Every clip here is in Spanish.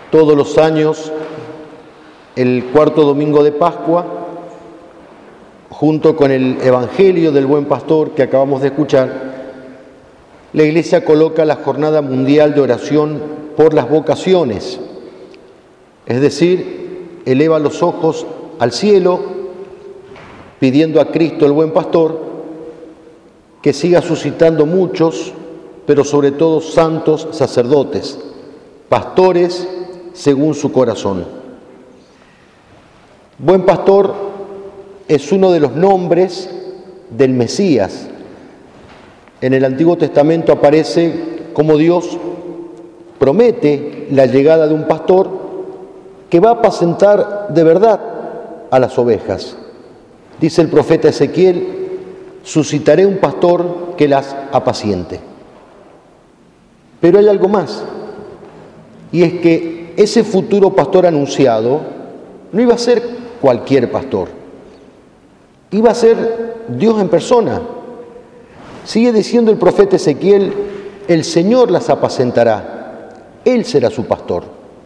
Todos los años, el cuarto domingo de Pascua, junto con el Evangelio del Buen Pastor que acabamos de escuchar, la Iglesia coloca la Jornada Mundial de Oración por las Vocaciones, es decir, eleva los ojos al cielo, pidiendo a Cristo el Buen Pastor que siga suscitando muchos, pero sobre todo santos sacerdotes, pastores según su corazón. Buen Pastor es uno de los nombres del Mesías. En el Antiguo Testamento aparece como Dios promete la llegada de un pastor que va a apacentar de verdad a las ovejas. Dice el profeta Ezequiel: suscitaré un pastor que las apaciente. Pero hay algo más, y es que ese futuro pastor anunciado no iba a ser cualquier pastor, iba a ser Dios en persona. Sigue diciendo el profeta Ezequiel: el Señor las apacentará, Él será su pastor.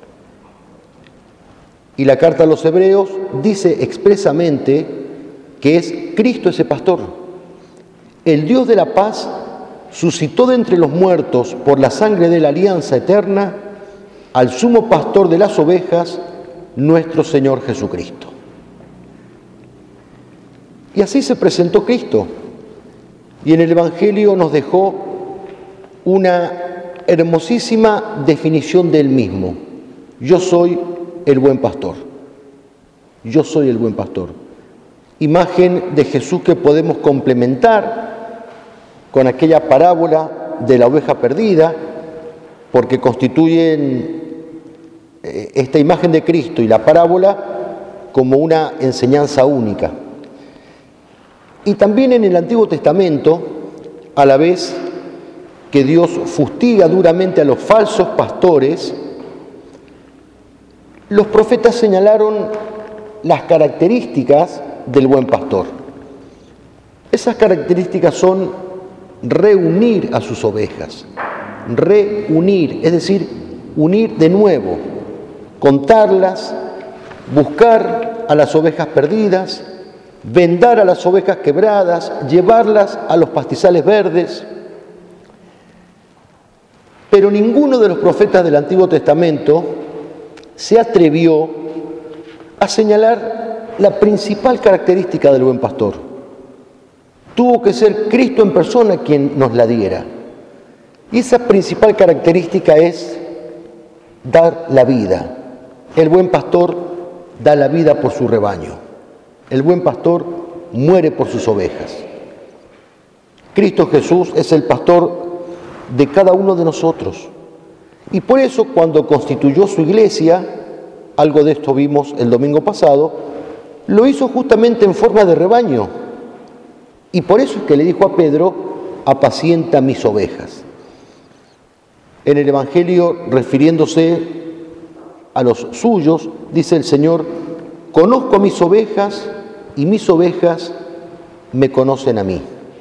Y la carta a los Hebreos dice expresamente que es Cristo ese pastor. El Dios de la paz suscitó de entre los muertos por la sangre de la alianza eterna al sumo pastor de las ovejas, nuestro Señor Jesucristo. Y así se presentó Cristo. Y en el Evangelio nos dejó una hermosísima definición de Él mismo. Yo soy el buen pastor. Yo soy el buen pastor. Imagen de Jesús que podemos complementar con aquella parábola de la oveja perdida, porque constituyen esta imagen de Cristo y la parábola como una enseñanza única. Y también en el Antiguo Testamento, a la vez que Dios fustiga duramente a los falsos pastores, los profetas señalaron las características del buen pastor. Esas características son reunir a sus ovejas, reunir, es decir, unir de nuevo, contarlas, buscar a las ovejas perdidas, vendar a las ovejas quebradas, llevarlas a los pastizales verdes. Pero ninguno de los profetas del Antiguo Testamento se atrevió a señalar la principal característica del buen pastor. Tuvo que ser Cristo en persona quien nos la diera. Y esa principal característica es dar la vida. El buen pastor da la vida por su rebaño. El buen pastor muere por sus ovejas. Cristo Jesús es el pastor de cada uno de nosotros. Y por eso cuando constituyó su iglesia, algo de esto vimos el domingo pasado, lo hizo justamente en forma de rebaño. Y por eso es que le dijo a Pedro: apacienta mis ovejas. En el Evangelio, refiriéndose a los suyos, dice el Señor: conozco a mis ovejas y mis ovejas me conocen a mí.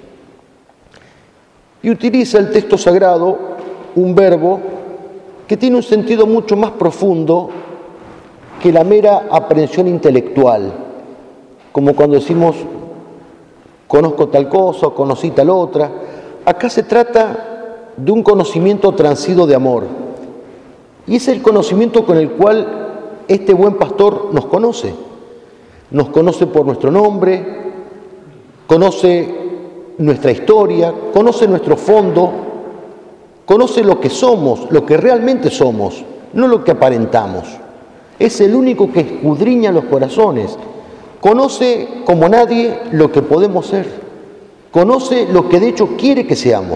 Y utiliza el texto sagrado un verbo que tiene un sentido mucho más profundo que la mera aprehensión intelectual, como cuando decimos conozco tal cosa o conocí tal otra. Acá se trata de un conocimiento transido de amor, y es el conocimiento con el cual este buen pastor nos conoce. Nos conoce por nuestro nombre, conoce nuestra historia, conoce nuestro fondo, conoce lo que somos, lo que realmente somos, no lo que aparentamos. Es el único que escudriña los corazones. Conoce como nadie lo que podemos ser. Conoce lo que de hecho quiere que seamos.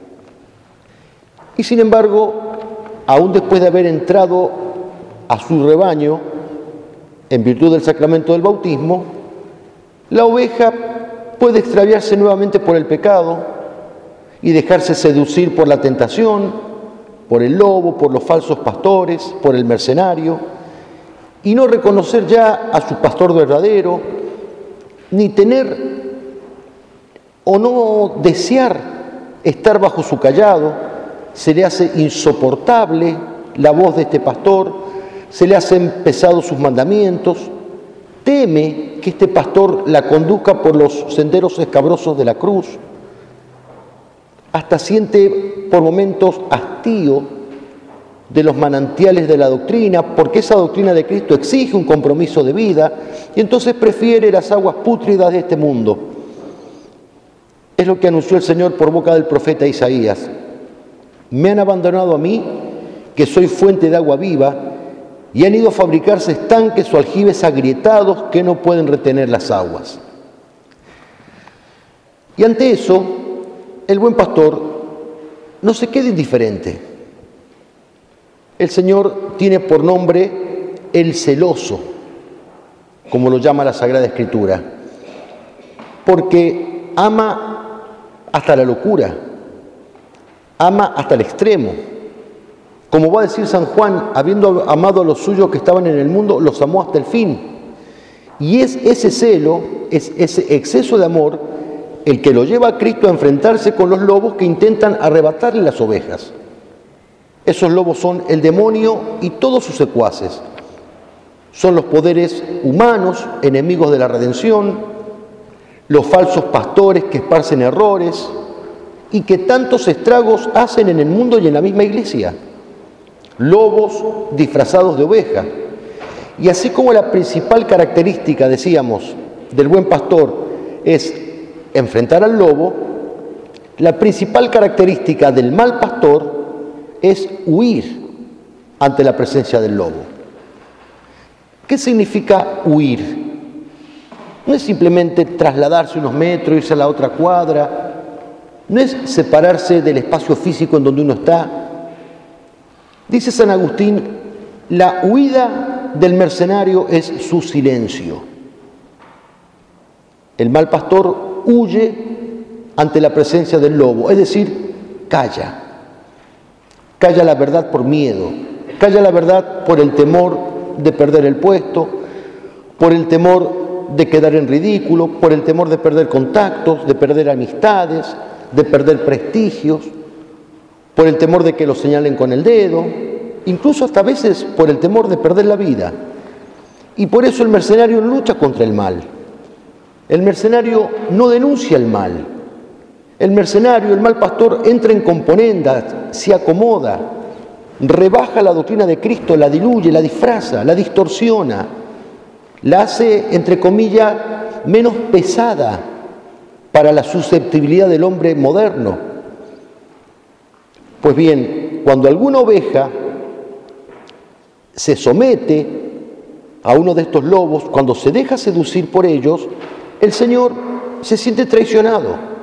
Y sin embargo, aún después de haber entrado a su rebaño, en virtud del sacramento del bautismo, la oveja puede extraviarse nuevamente por el pecado y dejarse seducir por la tentación, por el lobo, por los falsos pastores, por el mercenario, y no reconocer ya a su pastor verdadero, ni tener o no desear estar bajo su cayado. Se le hace insoportable la voz de este pastor, se le hacen pesados sus mandamientos, teme que este pastor la conduzca por los senderos escabrosos de la cruz, hasta siente por momentos hastío de los manantiales de la doctrina, porque esa doctrina de Cristo exige un compromiso de vida, y entonces prefiere las aguas pútridas de este mundo. Es lo que anunció el Señor por boca del profeta Isaías. Me han abandonado a mí, que soy fuente de agua viva, y han ido a fabricarse estanques o aljibes agrietados que no pueden retener las aguas. Y ante eso, el buen pastor no se queda indiferente. El Señor tiene por nombre el celoso, como lo llama la Sagrada Escritura, porque ama hasta la locura, ama hasta el extremo. Como va a decir San Juan, habiendo amado a los suyos que estaban en el mundo, los amó hasta el fin. Y es ese celo, es ese exceso de amor, el que lo lleva a Cristo a enfrentarse con los lobos que intentan arrebatarle las ovejas. Esos lobos son el demonio y todos sus secuaces. Son los poderes humanos, enemigos de la redención, los falsos pastores que esparcen errores y que tantos estragos hacen en el mundo y en la misma iglesia. Lobos disfrazados de oveja. Y así como la principal característica, decíamos, del buen pastor es enfrentar al lobo, la principal característica del mal pastor es huir ante la presencia del lobo. ¿Qué significa huir? No es simplemente trasladarse unos metros, irse a la otra cuadra, no es separarse del espacio físico en donde uno está. Dice San Agustín, la huida del mercenario es su silencio. El mal pastor huye ante la presencia del lobo, es decir, calla. Calla la verdad por miedo, calla la verdad por el temor de perder el puesto, por el temor de quedar en ridículo, por el temor de perder contactos, de perder amistades, de perder prestigios, por el temor de que lo señalen con el dedo, incluso hasta a veces por el temor de perder la vida. Y por eso el mercenario lucha contra el mal. El mercenario no denuncia el mal. El mercenario, el mal pastor, entra en componendas, se acomoda, rebaja la doctrina de Cristo, la diluye, la disfraza, la distorsiona, la hace, entre comillas, menos pesada para la susceptibilidad del hombre moderno. Pues bien, cuando alguna oveja se somete a uno de estos lobos, cuando se deja seducir por ellos, el Señor se siente traicionado.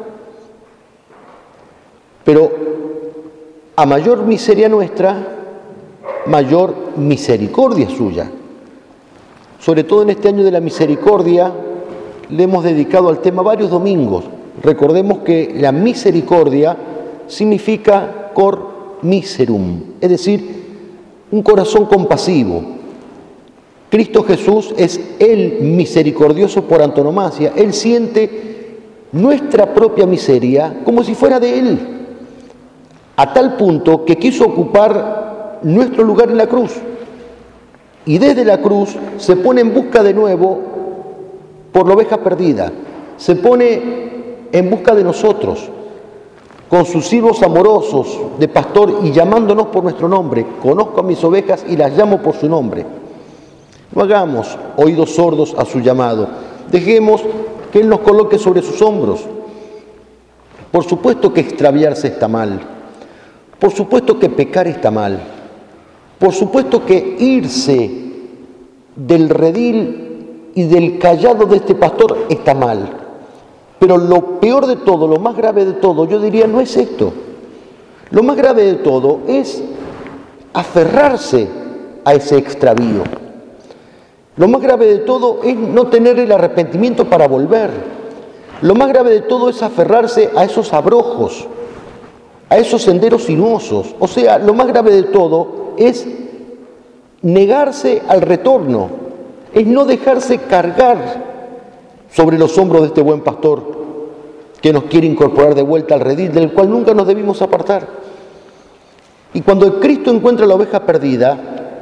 Pero a mayor miseria nuestra, mayor misericordia suya. Sobre todo en este año de la misericordia, le hemos dedicado al tema varios domingos. Recordemos que la misericordia significa cor miserum, es decir, un corazón compasivo. Cristo Jesús es el misericordioso por antonomasia. Él siente nuestra propia miseria como si fuera de Él, a tal punto que quiso ocupar nuestro lugar en la cruz. Y desde la cruz se pone en busca de nuevo por la oveja perdida. Se pone en busca de nosotros, con sus silbos amorosos de pastor y llamándonos por nuestro nombre. Conozco a mis ovejas y las llamo por su nombre. No hagamos oídos sordos a su llamado. Dejemos que Él nos coloque sobre sus hombros. Por supuesto que extraviarse está mal. Por supuesto que pecar está mal. Por supuesto que irse del redil y del cayado de este pastor está mal. Pero lo peor de todo, lo más grave de todo, yo diría, no es esto. Lo más grave de todo es aferrarse a ese extravío. Lo más grave de todo es no tener el arrepentimiento para volver. Lo más grave de todo es aferrarse a esos abrojos, a esos senderos sinuosos. O sea, lo más grave de todo es negarse al retorno, es no dejarse cargar sobre los hombros de este buen pastor que nos quiere incorporar de vuelta al redil del cual nunca nos debimos apartar. Y cuando Cristo encuentra la oveja perdida,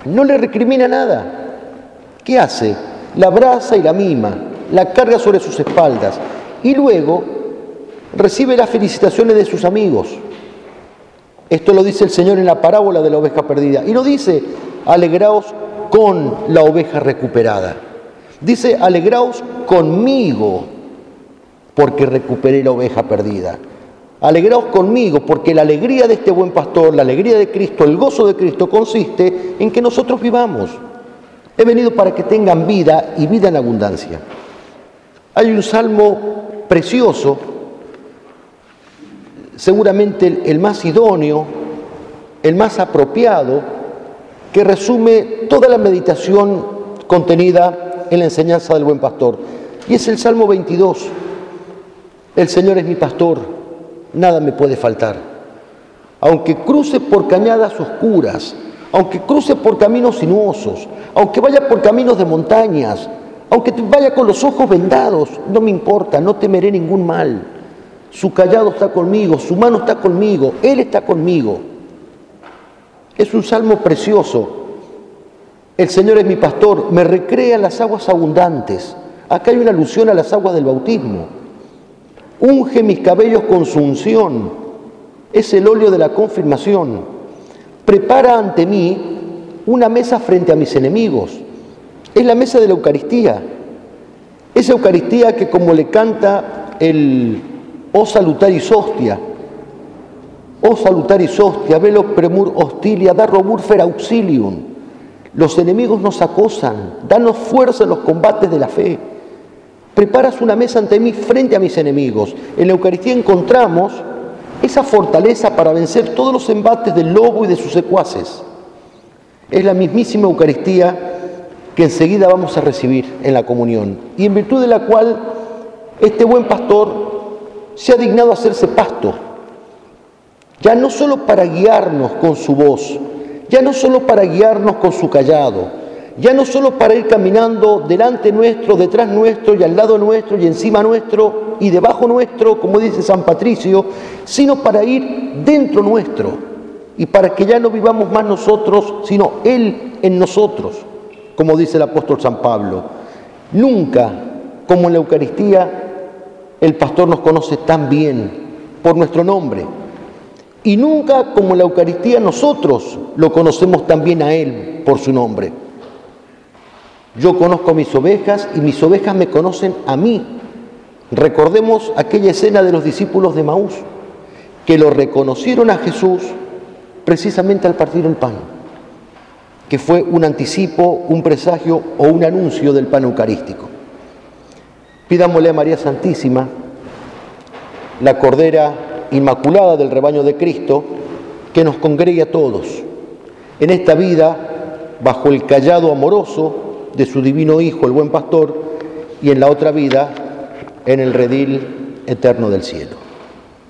no le recrimina nada. ¿Qué hace? La abraza y la mima, la carga sobre sus espaldas y luego recibe las felicitaciones de sus amigos. Esto lo dice el Señor en la parábola de la oveja perdida. Y no dice, alegraos con la oveja recuperada. Dice, alegraos conmigo, porque recuperé la oveja perdida. Alegraos conmigo, porque la alegría de este buen pastor, la alegría de Cristo, el gozo de Cristo consiste en que nosotros vivamos. He venido para que tengan vida y vida en abundancia. Hay un salmo precioso, seguramente el más idóneo, el más apropiado, que resume toda la meditación contenida en la enseñanza del buen pastor. Y es el Salmo 22. El Señor es mi pastor, nada me puede faltar. Aunque cruce por cañadas oscuras, aunque cruce por caminos sinuosos, aunque vaya por caminos de montañas, aunque vaya con los ojos vendados, no me importa, no temeré ningún mal. Su cayado está conmigo, su mano está conmigo, Él está conmigo. Es un salmo precioso. El Señor es mi pastor, me recrea en las aguas abundantes. Acá hay una alusión a las aguas del bautismo. Unge mis cabellos con su unción. Es el óleo de la confirmación. Prepara ante mí una mesa frente a mis enemigos. Es la mesa de la Eucaristía. Esa Eucaristía que, como le canta el O salutaris hostia, O salutaris hostia, velo premur hostilia, da robur fer auxilium. Los enemigos nos acosan, danos fuerza en los combates de la fe. Preparas una mesa ante mí frente a mis enemigos. En la Eucaristía encontramos esa fortaleza para vencer todos los embates del lobo y de sus secuaces. Es la mismísima Eucaristía que enseguida vamos a recibir en la comunión, y en virtud de la cual este buen pastor se ha dignado a hacerse pasto, ya no solo para guiarnos con su voz, ya no solo para guiarnos con su cayado, ya no solo para ir caminando delante nuestro, detrás nuestro y al lado nuestro y encima nuestro y debajo nuestro, como dice San Patricio, sino para ir dentro nuestro y para que ya no vivamos más nosotros, sino Él en nosotros, como dice el apóstol San Pablo. Nunca, como en la Eucaristía, el pastor nos conoce tan bien por nuestro nombre. Y nunca, como en la Eucaristía, nosotros lo conocemos tan bien a Él por su nombre. Yo conozco a mis ovejas y mis ovejas me conocen a mí. Recordemos aquella escena de los discípulos de Maús, que lo reconocieron a Jesús precisamente al partir el pan, que fue un anticipo, un presagio o un anuncio del pan eucarístico. Pidámosle a María Santísima, la Cordera Inmaculada del rebaño de Cristo, que nos congregue a todos en esta vida bajo el cayado amoroso de su divino Hijo, el buen pastor, y en la otra vida en el redil eterno del cielo.